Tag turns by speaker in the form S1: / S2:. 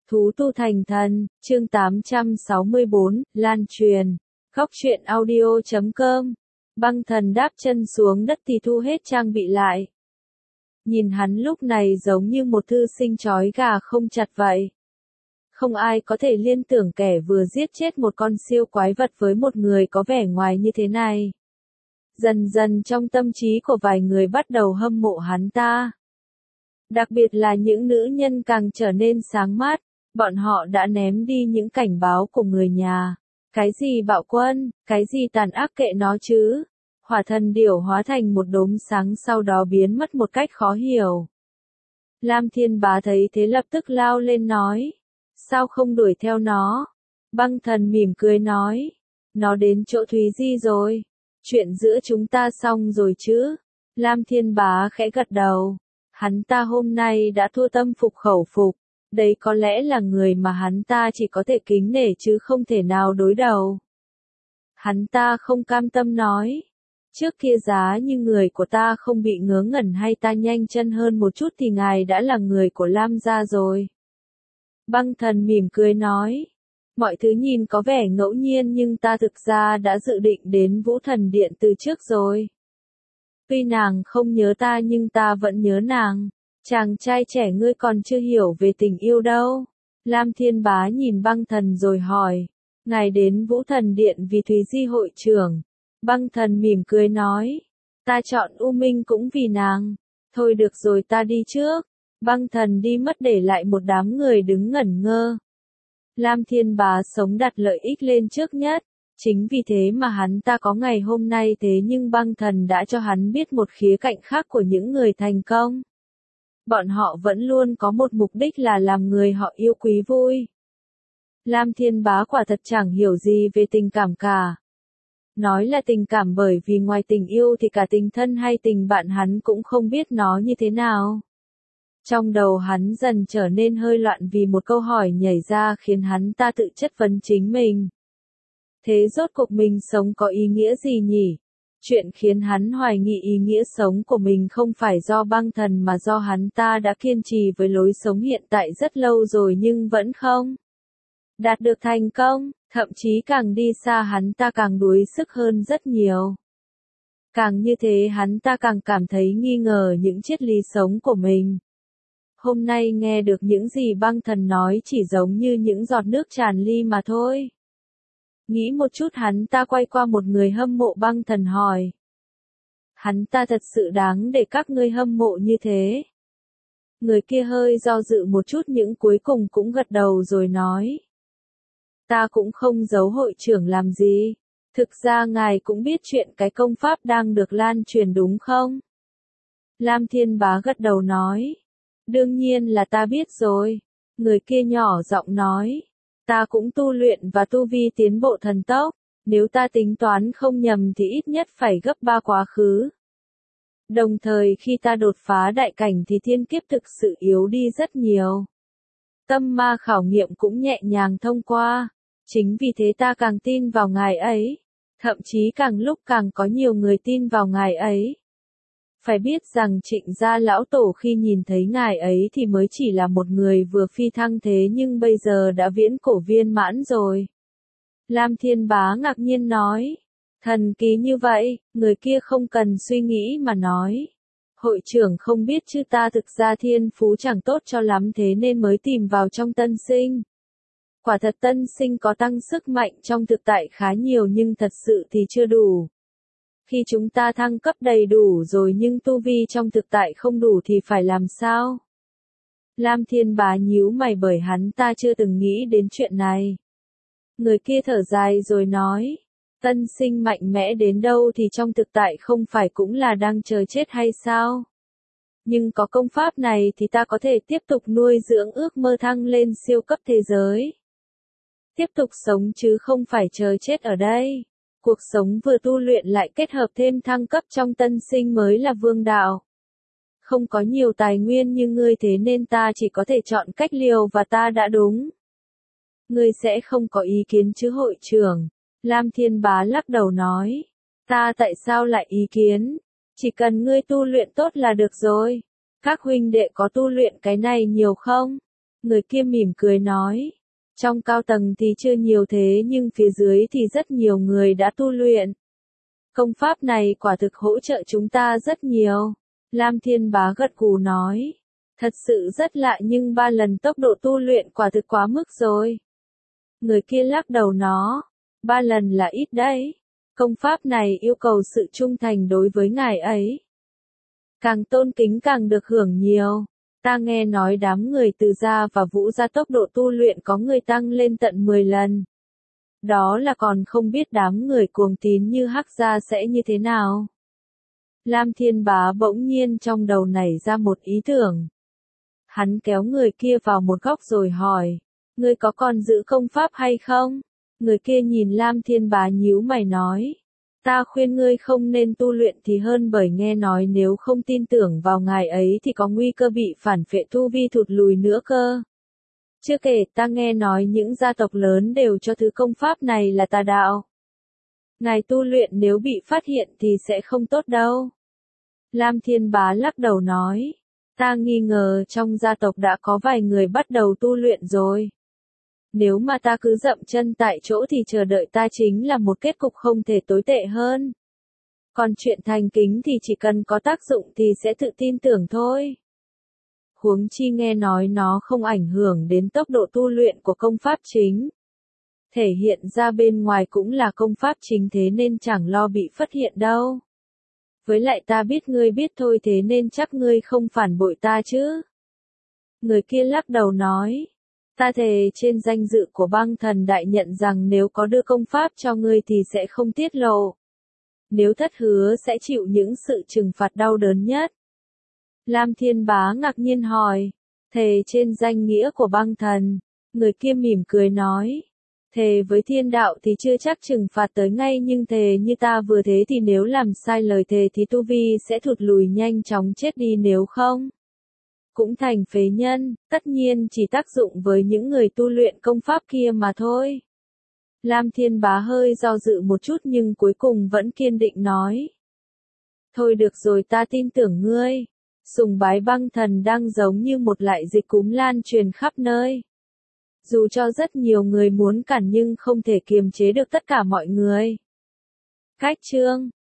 S1: Thú tu thành thần, chương 864, lan truyền. Góc truyện audio.com. Băng thần đáp chân xuống đất thì thu hết trang bị lại. Nhìn hắn lúc này giống như một thư sinh trói gà không chặt vậy. Không ai có thể liên tưởng kẻ vừa giết chết một con siêu quái vật với một người có vẻ ngoài như thế này. Dần dần trong tâm trí của vài người bắt đầu hâm mộ hắn ta. Đặc biệt là những nữ nhân càng trở nên sáng mắt, bọn họ đã ném đi những cảnh báo của người nhà. Cái gì bạo quân, cái gì tàn ác kệ nó chứ. Hỏa thần điểu hóa thành một đốm sáng sau đó biến mất một cách khó hiểu. Lam Thiên Bá thấy thế lập tức lao lên nói. Sao không đuổi theo nó? Băng thần mỉm cười nói. Nó đến chỗ Thúy Di rồi. Chuyện giữa chúng ta xong rồi chứ? Lam Thiên Bá khẽ gật đầu. Hắn ta hôm nay đã thua tâm phục khẩu phục. Đấy có lẽ là người mà hắn ta chỉ có thể kính nể chứ không thể nào đối đầu. Hắn ta không cam tâm nói. Trước kia giá như người của ta không bị ngớ ngẩn hay ta nhanh chân hơn một chút thì ngài đã là người của Lam gia rồi. Băng thần mỉm cười nói. Mọi thứ nhìn có vẻ ngẫu nhiên nhưng ta thực ra đã dự định đến Vũ Thần Điện từ trước rồi. Tuy nàng không nhớ ta nhưng ta vẫn nhớ nàng. Chàng trai trẻ ngươi còn chưa hiểu về tình yêu đâu. Lam Thiên Bá nhìn băng thần rồi hỏi. Ngài đến Vũ Thần Điện vì Thúy Di hội trưởng. Băng thần mỉm cười nói. Ta chọn U Minh cũng vì nàng. Thôi được rồi ta đi trước. Băng thần đi mất để lại một đám người đứng ngẩn ngơ. Lam Thiên Bá sống đặt lợi ích lên trước nhất. Chính vì thế mà hắn ta có ngày hôm nay thế nhưng băng thần đã cho hắn biết một khía cạnh khác của những người thành công. Bọn họ vẫn luôn có một mục đích là làm người họ yêu quý vui. Lam Thiên Bá quả thật chẳng hiểu gì về tình cảm cả. Nói là tình cảm bởi vì ngoài tình yêu thì cả tình thân hay tình bạn hắn cũng không biết nó như thế nào. Trong đầu hắn dần trở nên hơi loạn vì một câu hỏi nhảy ra khiến hắn ta tự chất vấn chính mình. Thế rốt cuộc mình sống có ý nghĩa gì nhỉ? Chuyện khiến hắn hoài nghi ý nghĩa sống của mình không phải do băng thần mà do hắn ta đã kiên trì với lối sống hiện tại rất lâu rồi nhưng vẫn không đạt được thành công, thậm chí càng đi xa hắn ta càng đuối sức hơn rất nhiều. Càng như thế hắn ta càng cảm thấy nghi ngờ những triết lý sống của mình. Hôm nay nghe được những gì băng thần nói chỉ giống như những giọt nước tràn ly mà thôi. Nghĩ một chút hắn ta quay qua một người hâm mộ băng thần hỏi. Hắn ta thật sự đáng để các ngươi hâm mộ như thế. Người kia hơi do dự một chút nhưng cuối cùng cũng gật đầu rồi nói. Ta cũng không giấu hội trưởng làm gì. Thực ra ngài cũng biết chuyện cái công pháp đang được lan truyền đúng không? Lam Thiên Bá gật đầu nói. Đương nhiên là ta biết rồi. Người kia nhỏ giọng nói. Ta cũng tu luyện và tu vi tiến bộ thần tốc, nếu ta tính toán không nhầm thì ít nhất phải gấp 3 quá khứ. Đồng thời khi ta đột phá đại cảnh thì thiên kiếp thực sự yếu đi rất nhiều. Tâm ma khảo nghiệm cũng nhẹ nhàng thông qua, chính vì thế ta càng tin vào ngài ấy, thậm chí càng lúc càng có nhiều người tin vào ngài ấy. Phải biết rằng Trịnh gia lão tổ khi nhìn thấy ngài ấy thì mới chỉ là một người vừa phi thăng thế nhưng bây giờ đã viễn cổ viên mãn rồi. Lam Thiên Bá ngạc nhiên nói. Thần kỳ như vậy, người kia không cần suy nghĩ mà nói. Hội trưởng không biết chứ ta thực ra thiên phú chẳng tốt cho lắm thế nên mới tìm vào trong tân sinh. Quả thật tân sinh có tăng sức mạnh trong thực tại khá nhiều nhưng thật sự thì chưa đủ. Khi chúng ta thăng cấp đầy đủ rồi nhưng tu vi trong thực tại không đủ thì phải làm sao? Lam Thiên Bá nhíu mày bởi hắn ta chưa từng nghĩ đến chuyện này. Người kia thở dài rồi nói, tân sinh mạnh mẽ đến đâu thì trong thực tại không phải cũng là đang chờ chết hay sao? Nhưng có công pháp này thì ta có thể tiếp tục nuôi dưỡng ước mơ thăng lên siêu cấp thế giới. Tiếp tục sống chứ không phải chờ chết ở đây. Cuộc sống vừa tu luyện lại kết hợp thêm thăng cấp trong tân sinh mới là vương đạo. Không có nhiều tài nguyên như ngươi thế nên ta chỉ có thể chọn cách liều và ta đã đúng. Ngươi sẽ không có ý kiến chứ hội trưởng? Lam Thiên Bá lắc đầu nói. Ta tại sao lại ý kiến? Chỉ cần ngươi tu luyện tốt là được rồi. Các huynh đệ có tu luyện cái này nhiều không? Người kia mỉm cười nói. Trong cao tầng thì chưa nhiều thế nhưng phía dưới thì rất nhiều người đã tu luyện. Công pháp này quả thực hỗ trợ chúng ta rất nhiều. Lam Thiên Bá gật gù nói. Thật sự rất lạ nhưng 3 lần tốc độ tu luyện quả thực quá mức rồi. Người kia lắc đầu nó. 3 lần là ít đấy. Công pháp này yêu cầu sự trung thành đối với ngài ấy. Càng tôn kính càng được hưởng nhiều. Ta nghe nói đám người Từ gia và Vũ gia tốc độ tu luyện có người tăng lên tận 10 lần. Đó là còn không biết đám người cuồng tín như Hắc gia sẽ như thế nào. Lam Thiên Bá bỗng nhiên trong đầu nảy ra một ý tưởng. Hắn kéo người kia vào một góc rồi hỏi. Ngươi có còn giữ công pháp hay không? Người kia nhìn Lam Thiên Bá nhíu mày nói. Ta khuyên ngươi không nên tu luyện thì hơn bởi nghe nói nếu không tin tưởng vào ngài ấy thì có nguy cơ bị phản phệ tu vi thụt lùi nữa cơ. Chưa kể ta nghe nói những gia tộc lớn đều cho thứ công pháp này là tà đạo. Ngài tu luyện nếu bị phát hiện thì sẽ không tốt đâu. Lam Thiên Bá lắc đầu nói. Ta nghi ngờ trong gia tộc đã có vài người bắt đầu tu luyện rồi. Nếu mà ta cứ dậm chân tại chỗ thì chờ đợi ta chính là một kết cục không thể tồi tệ hơn. Còn chuyện thành kính thì chỉ cần có tác dụng thì sẽ tự tin tưởng thôi. Huống chi nghe nói nó không ảnh hưởng đến tốc độ tu luyện của công pháp chính. Thể hiện ra bên ngoài cũng là công pháp chính thế nên chẳng lo bị phát hiện đâu. Với lại ta biết ngươi biết thôi thế nên chắc ngươi không phản bội ta chứ. Người kia lắc đầu nói. Ta thề trên danh dự của Băng Thần Đại Nhận rằng nếu có đưa công pháp cho ngươi thì sẽ không tiết lộ. Nếu thất hứa sẽ chịu những sự trừng phạt đau đớn nhất. Lam Thiên Bá ngạc nhiên hỏi. Thề trên danh nghĩa của Băng Thần. Người kia mỉm cười nói. Thề với thiên đạo thì chưa chắc trừng phạt tới ngay nhưng thề như ta vừa thế thì nếu làm sai lời thề thì tu vi sẽ thụt lùi nhanh chóng chết đi nếu không. Cũng thành phế nhân, tất nhiên chỉ tác dụng với những người tu luyện công pháp kia mà thôi. Lam Thiên Bá hơi do dự một chút nhưng cuối cùng vẫn kiên định nói. Thôi được rồi ta tin tưởng ngươi. Sùng bái Băng Thần đang giống như một loại dịch cúm lan truyền khắp nơi. Dù cho rất nhiều người muốn cản nhưng không thể kiềm chế được tất cả mọi người. Cách chương